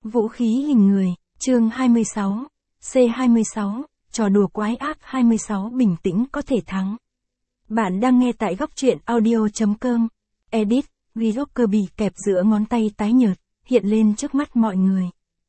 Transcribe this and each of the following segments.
Vũ khí hình người, chương 26, C26, trò đùa quái ác 26 bình tĩnh có thể thắng. Bạn đang nghe tại góc truyện audio.com. Edit, video Kirby kẹp giữa ngón tay tái nhợt, hiện lên trước mắt mọi người.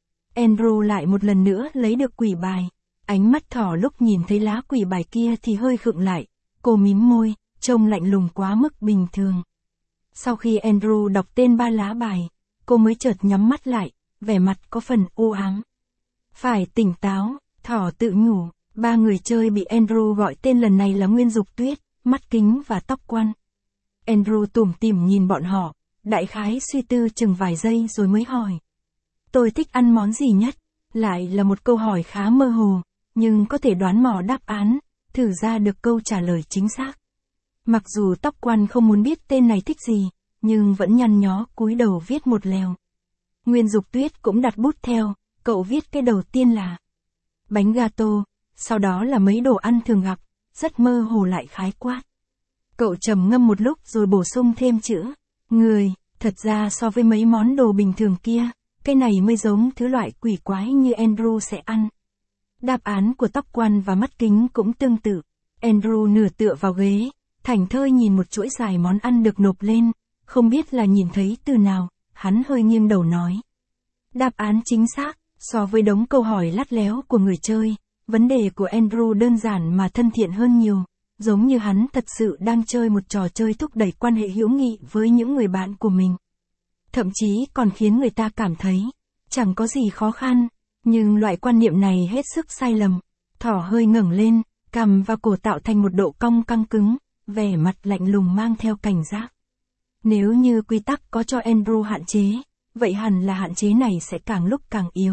Andrew lại một lần nữa lấy được quỷ bài. Ánh mắt thỏ lúc nhìn thấy lá quỷ bài kia thì hơi khựng lại. Cô mím môi, trông lạnh lùng quá mức bình thường. Sau khi Andrew đọc tên 3 lá bài, cô mới chợt nhắm mắt lại, vẻ mặt có phần u ám. Phải tỉnh táo, thỏ tự nhủ. 3 người chơi bị Andrew gọi tên lần này là Nguyên Dục Tuyết, Mắt Kính và Tóc Quăn. Andrew tủm tỉm nhìn bọn họ, đại khái suy tư chừng vài giây rồi mới hỏi. Tôi thích ăn món gì nhất? Lại là một câu hỏi khá mơ hồ, nhưng có thể đoán mò đáp án, thử ra được câu trả lời chính xác. Mặc dù Tóc Quăn không muốn biết tên này thích gì, nhưng vẫn nhăn nhó cúi đầu viết một lèo. Nguyên Dục Tuyết cũng đặt bút theo, cậu viết cái đầu tiên là bánh gato, sau đó là mấy đồ ăn thường gặp, rất mơ hồ lại khái quát. Cậu trầm ngâm một lúc rồi bổ sung thêm chữ người, thật ra so với mấy món đồ bình thường kia, cái này mới giống thứ loại quỷ quái như Andrew sẽ ăn. Đáp án của Tóc Quăn và Mắt Kính cũng tương tự. Andrew nửa tựa vào ghế, thảnh thơi nhìn một chuỗi dài món ăn được nộp lên, không biết là nhìn thấy từ nào, hắn hơi nghiêng đầu nói. Đáp án chính xác, so với đống câu hỏi lắt léo của người chơi, vấn đề của Andrew đơn giản mà thân thiện hơn nhiều, giống như hắn thật sự đang chơi một trò chơi thúc đẩy quan hệ hữu nghị với những người bạn của mình. Thậm chí còn khiến người ta cảm thấy, chẳng có gì khó khăn, nhưng loại quan niệm này hết sức sai lầm. Thỏ hơi ngẩng lên, cằm và cổ tạo thành một độ cong căng cứng, vẻ mặt lạnh lùng mang theo cảnh giác. Nếu như quy tắc có cho Andrew hạn chế, vậy hẳn là hạn chế này sẽ càng lúc càng yếu.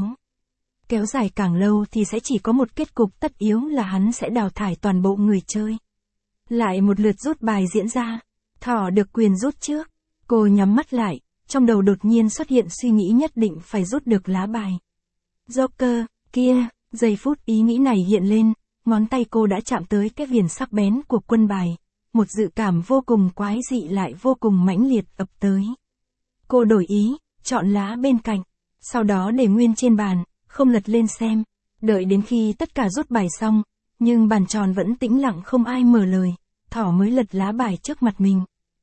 Kéo dài càng lâu thì sẽ chỉ có một kết cục tất yếu là hắn sẽ đào thải toàn bộ người chơi. Lại một lượt rút bài diễn ra, thỏ được quyền rút trước. Cô nhắm mắt lại, trong đầu đột nhiên xuất hiện suy nghĩ nhất định phải rút được lá bài. Joker, kia, giây phút ý nghĩ này hiện lên, ngón tay cô đã chạm tới cái viền sắc bén của quân bài. Một dự cảm vô cùng quái dị lại vô cùng mãnh liệt ập tới. Cô đổi ý, chọn lá bên cạnh, sau đó để nguyên trên bàn, không lật lên xem. Đợi đến khi tất cả rút bài xong, nhưng bàn tròn vẫn tĩnh lặng không ai mở lời, thỏ mới lật lá bài trước mặt mình.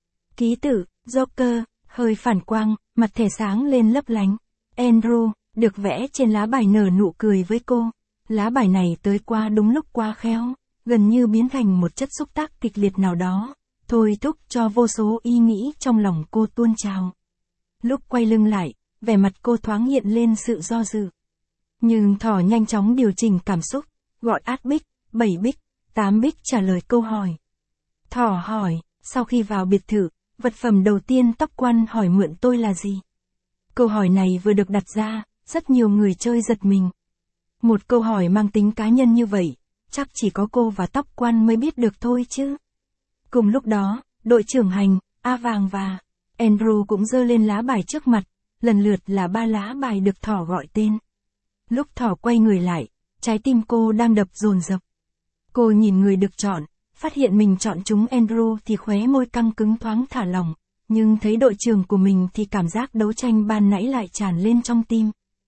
Ký tự, Joker, hơi phản quang, mặt thẻ sáng lên lấp lánh. Andrew, được vẽ trên lá bài nở nụ cười với cô. Lá bài này tới qua đúng lúc quá khéo, gần như biến thành một chất xúc tác kịch liệt nào đó, thôi thúc cho vô số ý nghĩ trong lòng cô tuôn trào. Lúc quay lưng lại, vẻ mặt cô thoáng hiện lên sự do dự. Nhưng thỏ nhanh chóng điều chỉnh cảm xúc, gọi át bích, 7 bích, 8 bích trả lời câu hỏi. Thỏ hỏi, sau khi vào biệt thự, vật phẩm đầu tiên Tóc Quăn hỏi mượn tôi là gì? Câu hỏi này vừa được đặt ra, rất nhiều người chơi giật mình. Một câu hỏi mang tính cá nhân như vậy, chắc chỉ có cô và Tóc Quăn mới biết được thôi chứ. Cùng lúc đó, đội trưởng hành, A Vàng và Andrew cũng giơ lên lá bài trước mặt, lần lượt là 3 lá bài được thỏ gọi tên. Lúc thỏ quay người lại, trái tim cô đang đập dồn dập. Cô nhìn người được chọn, phát hiện mình chọn chúng Andrew thì khóe môi căng cứng thoáng thả lỏng, nhưng thấy đội trưởng của mình thì cảm giác đấu tranh ban nãy lại tràn lên trong tim.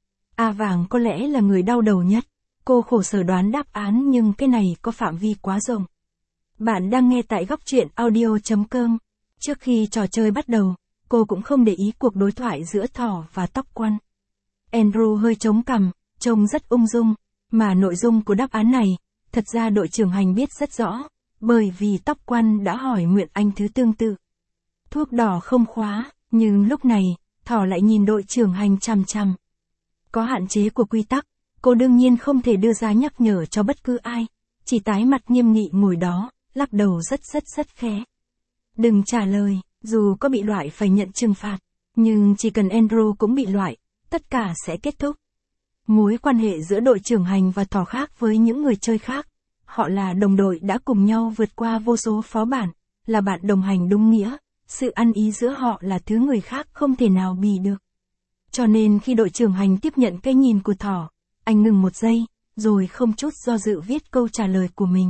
A Vàng có lẽ là người đau đầu nhất, cô khổ sở đoán đáp án nhưng cái này có phạm vi quá rộng. Bạn đang nghe tại góc truyện audio.com. Trước khi trò chơi bắt đầu, cô cũng không để ý cuộc đối thoại giữa thỏ và Tóc Quăn. Andrew hơi chống cằm, trông rất ung dung, mà nội dung của đáp án này, thật ra đội trưởng hành biết rất rõ, bởi vì Tóc Quăn đã hỏi mượn anh thứ tương tự. Thuốc đỏ không khóa, nhưng lúc này, thỏ lại nhìn đội trưởng hành chằm chằm. Có hạn chế của quy tắc, cô đương nhiên không thể đưa ra nhắc nhở cho bất cứ ai, chỉ tái mặt nghiêm nghị ngồi đó, lắc đầu rất khẽ. Đừng trả lời, dù có bị loại phải nhận trừng phạt, nhưng chỉ cần Andrew cũng bị loại, tất cả sẽ kết thúc. Mối quan hệ giữa đội trưởng hành và thỏ khác với những người chơi khác, họ là đồng đội đã cùng nhau vượt qua vô số phó bản, là bạn đồng hành đúng nghĩa, sự ăn ý giữa họ là thứ người khác không thể nào bì được. Cho nên khi đội trưởng hành tiếp nhận cái nhìn của thỏ, anh ngừng một giây, rồi không chút do dự viết câu trả lời của mình.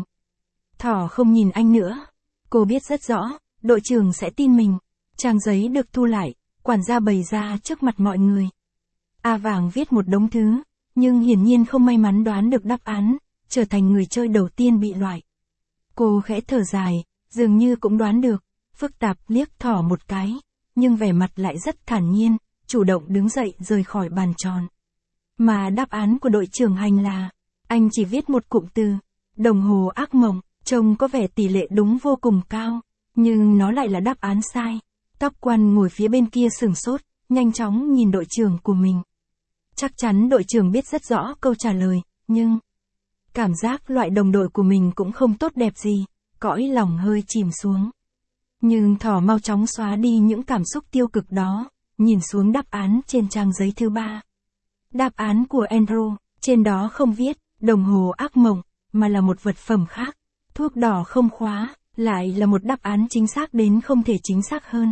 Thỏ không nhìn anh nữa. Cô biết rất rõ, đội trưởng sẽ tin mình. Trang giấy được thu lại, quản gia bày ra trước mặt mọi người. A Vàng viết một đống thứ, nhưng hiển nhiên không may mắn đoán được đáp án, trở thành người chơi đầu tiên bị loại. Cô khẽ thở dài, dường như cũng đoán được, phức tạp liếc Thỏ một cái, nhưng vẻ mặt lại rất thản nhiên, chủ động đứng dậy rời khỏi bàn tròn. Mà đáp án của đội trưởng Hành là, anh chỉ viết một cụm từ, đồng hồ ác mộng, trông có vẻ tỷ lệ đúng vô cùng cao, nhưng nó lại là đáp án sai. Tóc quan ngồi phía bên kia sửng sốt, nhanh chóng nhìn đội trưởng của mình. Chắc chắn đội trưởng biết rất rõ câu trả lời, nhưng cảm giác loại đồng đội của mình cũng không tốt đẹp gì, cõi lòng hơi chìm xuống. Nhưng Thỏ mau chóng xóa đi những cảm xúc tiêu cực đó, nhìn xuống đáp án trên trang giấy thứ 3. Đáp án của Andrew, trên đó không viết, đồng hồ ác mộng, mà là một vật phẩm khác. Thuốc đỏ không khóa, lại là một đáp án chính xác đến không thể chính xác hơn.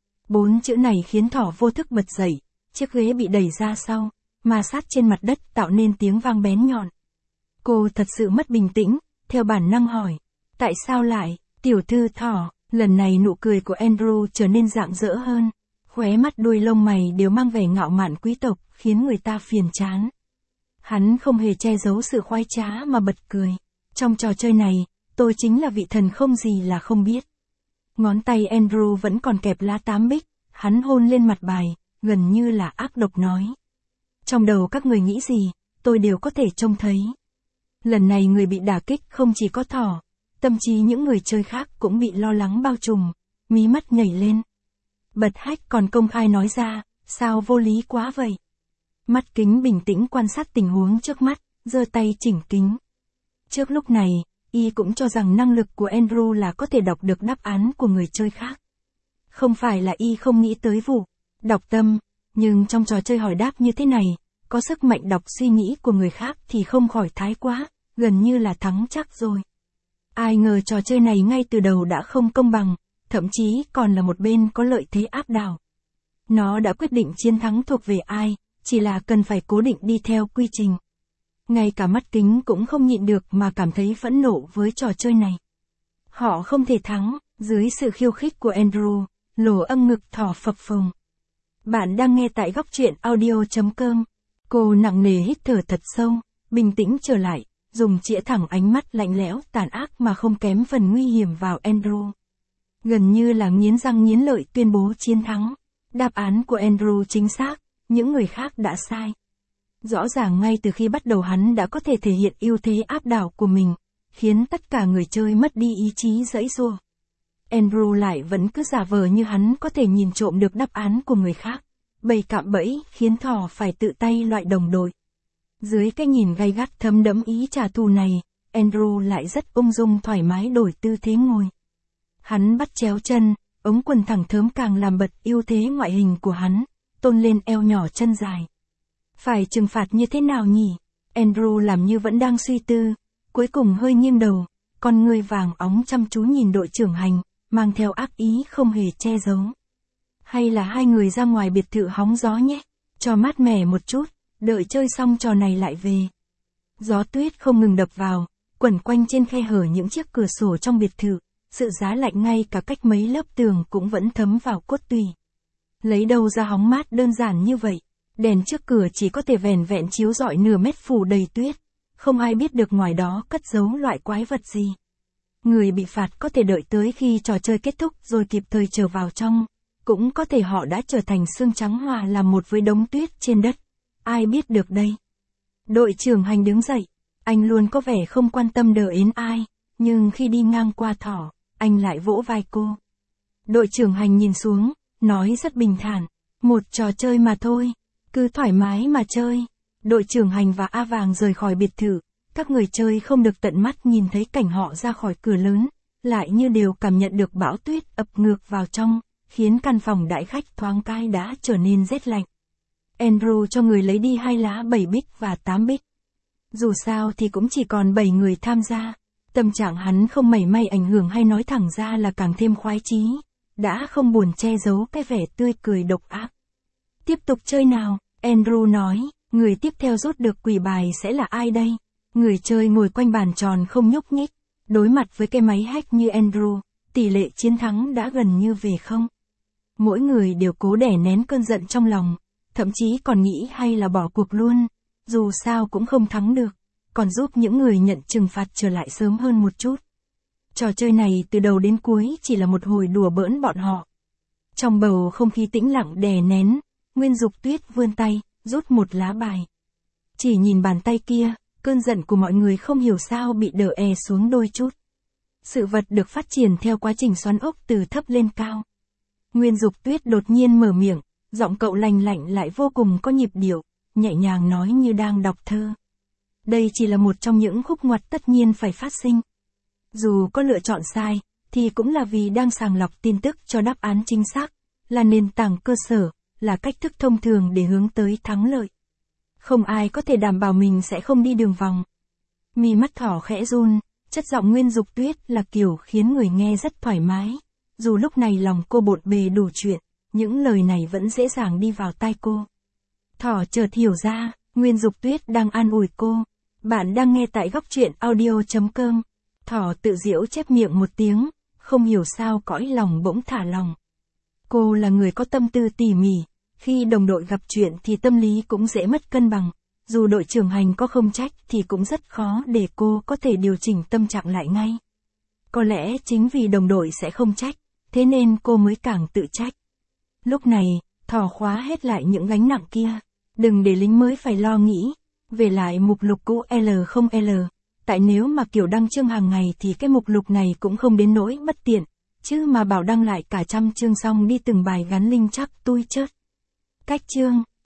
4 chữ này khiến Thỏ vô thức bật dậy, chiếc ghế bị đẩy ra sau, ma sát trên mặt đất tạo nên tiếng vang bén nhọn. Cô thật sự mất bình tĩnh, theo bản năng hỏi, tại sao lại, tiểu thư Thỏ, lần này nụ cười của Andrew trở nên rạng rỡ hơn, khóe mắt đuôi lông mày đều mang vẻ ngạo mạn quý tộc, khiến người ta phiền chán. Hắn không hề che giấu sự khoái trá mà bật cười, trong trò chơi này, tôi chính là vị thần không gì là không biết. Ngón tay Andrew vẫn còn kẹp lá 8 bích, hắn hôn lên mặt bài, gần như là ác độc nói. Trong đầu các người nghĩ gì, tôi đều có thể trông thấy. Lần này người bị đả kích không chỉ có Thỏ, tâm trí những người chơi khác cũng bị lo lắng bao trùm, mí mắt nhảy lên. Bật hách còn công khai nói ra, sao vô lý quá vậy. Mắt kính bình tĩnh quan sát tình huống trước mắt, giơ tay chỉnh kính. Trước lúc này, y cũng cho rằng năng lực của Andrew là có thể đọc được đáp án của người chơi khác. Không phải là y không nghĩ tới vụ đọc tâm, nhưng trong trò chơi hỏi đáp như thế này, có sức mạnh đọc suy nghĩ của người khác thì không khỏi thái quá, gần như là thắng chắc rồi. Ai ngờ trò chơi này ngay từ đầu đã không công bằng, thậm chí còn là một bên có lợi thế áp đảo. Nó đã quyết định chiến thắng thuộc về ai, chỉ là cần phải cố định đi theo quy trình. Ngay cả mắt kính cũng không nhịn được mà cảm thấy phẫn nộ với trò chơi này. Họ không thể thắng, dưới sự khiêu khích của Andrew, lỗ âm ngực Thỏ phập phồng. Bạn đang nghe tại góc truyện audio.com. Cô nặng nề hít thở thật sâu, bình tĩnh trở lại, dùng chĩa thẳng ánh mắt lạnh lẽo tàn ác mà không kém phần nguy hiểm vào Andrew. Gần như là nghiến răng nghiến lợi tuyên bố chiến thắng. Đáp án của Andrew chính xác, những người khác đã sai. Rõ ràng ngay từ khi bắt đầu hắn đã có thể thể hiện ưu thế áp đảo của mình, khiến tất cả người chơi mất đi ý chí giãy giụa. Andrew lại vẫn cứ giả vờ như hắn có thể nhìn trộm được đáp án của người khác. Bày cạm bẫy khiến Thỏ phải tự tay loại đồng đội. Dưới cái nhìn gay gắt thấm đẫm ý trả thù này, Andrew lại rất ung dung thoải mái đổi tư thế ngồi. Hắn bắt chéo chân, ống quần thẳng thớm càng làm bật ưu thế ngoại hình của hắn, tôn lên eo nhỏ chân dài. Phải trừng phạt như thế nào nhỉ? Andrew làm như vẫn đang suy tư, cuối cùng hơi nghiêng đầu, con ngươi vàng óng chăm chú nhìn đội trưởng Hành, mang theo ác ý không hề che giấu. Hay là hai người ra ngoài biệt thự hóng gió nhé, cho mát mẻ một chút, đợi chơi xong trò này lại về. Gió tuyết không ngừng đập vào, quẩn quanh trên khe hở những chiếc cửa sổ trong biệt thự, sự giá lạnh ngay cả cách mấy lớp tường cũng vẫn thấm vào cốt tủy. Lấy đâu ra hóng mát đơn giản như vậy, đèn trước cửa chỉ có thể vẻn vẹn chiếu rọi nửa mét phủ đầy tuyết, không ai biết được ngoài đó cất giấu loại quái vật gì. Người bị phạt có thể đợi tới khi trò chơi kết thúc rồi kịp thời trở vào trong, cũng có thể họ đã trở thành xương trắng hòa làm một với đống tuyết trên đất. Ai biết được đây? Đội trưởng Hành đứng dậy, anh luôn có vẻ không quan tâm đợi đến ai, nhưng khi đi ngang qua Thỏ, anh lại vỗ vai cô. Đội trưởng Hành nhìn xuống, nói rất bình thản, một trò chơi mà thôi, cứ thoải mái mà chơi. Đội trưởng Hành và A Vàng rời khỏi biệt thự, các người chơi không được tận mắt nhìn thấy cảnh họ ra khỏi cửa lớn, lại như đều cảm nhận được bão tuyết ập ngược vào trong, khiến căn phòng đại khách thoáng cái đã trở nên rét lạnh. Andrew cho người lấy đi 2 lá 7 bích và 8 bích. Dù sao thì cũng chỉ còn 7 người tham gia. Tâm trạng hắn không mảy may ảnh hưởng hay nói thẳng ra là càng thêm khoái chí, đã không buồn che giấu cái vẻ tươi cười độc ác. Tiếp tục chơi nào, Andrew nói, người tiếp theo rút được quỷ bài sẽ là ai đây? Người chơi ngồi quanh bàn tròn không nhúc nhích, đối mặt với cái máy hack như Andrew, tỷ lệ chiến thắng đã gần như về không. Mỗi người đều cố đè nén cơn giận trong lòng, thậm chí còn nghĩ hay là bỏ cuộc luôn, dù sao cũng không thắng được, còn giúp những người nhận trừng phạt trở lại sớm hơn một chút. Trò chơi này từ đầu đến cuối chỉ là một hồi đùa bỡn bọn họ. Trong bầu không khí tĩnh lặng đè nén, Nguyên Dục Tuyết vươn tay, rút một lá bài. Chỉ nhìn bàn tay kia, cơn giận của mọi người không hiểu sao bị đè xuống đôi chút. Sự vật được phát triển theo quá trình xoắn ốc từ thấp lên cao. Nguyên Dục Tuyết đột nhiên mở miệng, giọng cậu lành lạnh lại vô cùng có nhịp điệu, nhẹ nhàng nói như đang đọc thơ. Đây chỉ là một trong những khúc ngoặt tất nhiên phải phát sinh. Dù có lựa chọn sai, thì cũng là vì đang sàng lọc tin tức cho đáp án chính xác, là nền tảng cơ sở, là cách thức thông thường để hướng tới thắng lợi. Không ai có thể đảm bảo mình sẽ không đi đường vòng. Mi mắt thỏ khẽ run, chất giọng Nguyên Dục Tuyết là kiểu khiến người nghe rất thoải mái. Dù lúc này lòng cô bộn bề đủ chuyện, những lời này vẫn dễ dàng đi vào tai cô. Thỏ chợt hiểu ra, Nguyên Dục Tuyết đang an ủi cô. Bạn đang nghe tại góc truyện audio.com. Thỏ tự giễu chép miệng một tiếng, không hiểu sao cõi lòng bỗng thả lòng. Cô là người có tâm tư tỉ mỉ, khi đồng đội gặp chuyện thì tâm lý cũng dễ mất cân bằng. Dù đội trưởng hành có không trách thì cũng rất khó để cô có thể điều chỉnh tâm trạng lại ngay. Có lẽ chính vì đồng đội sẽ không trách, thế nên cô mới càng tự trách. Lúc này, Thỏ khóa hết lại những gánh nặng kia. Đừng để lính mới phải lo nghĩ. Về lại mục lục cũ L0L. Tại nếu mà kiểu đăng chương hàng ngày thì cái mục lục này cũng không đến nỗi bất tiện. Chứ mà bảo đăng lại cả trăm chương xong đi từng bài gắn link chắc tui chớt. Cách chương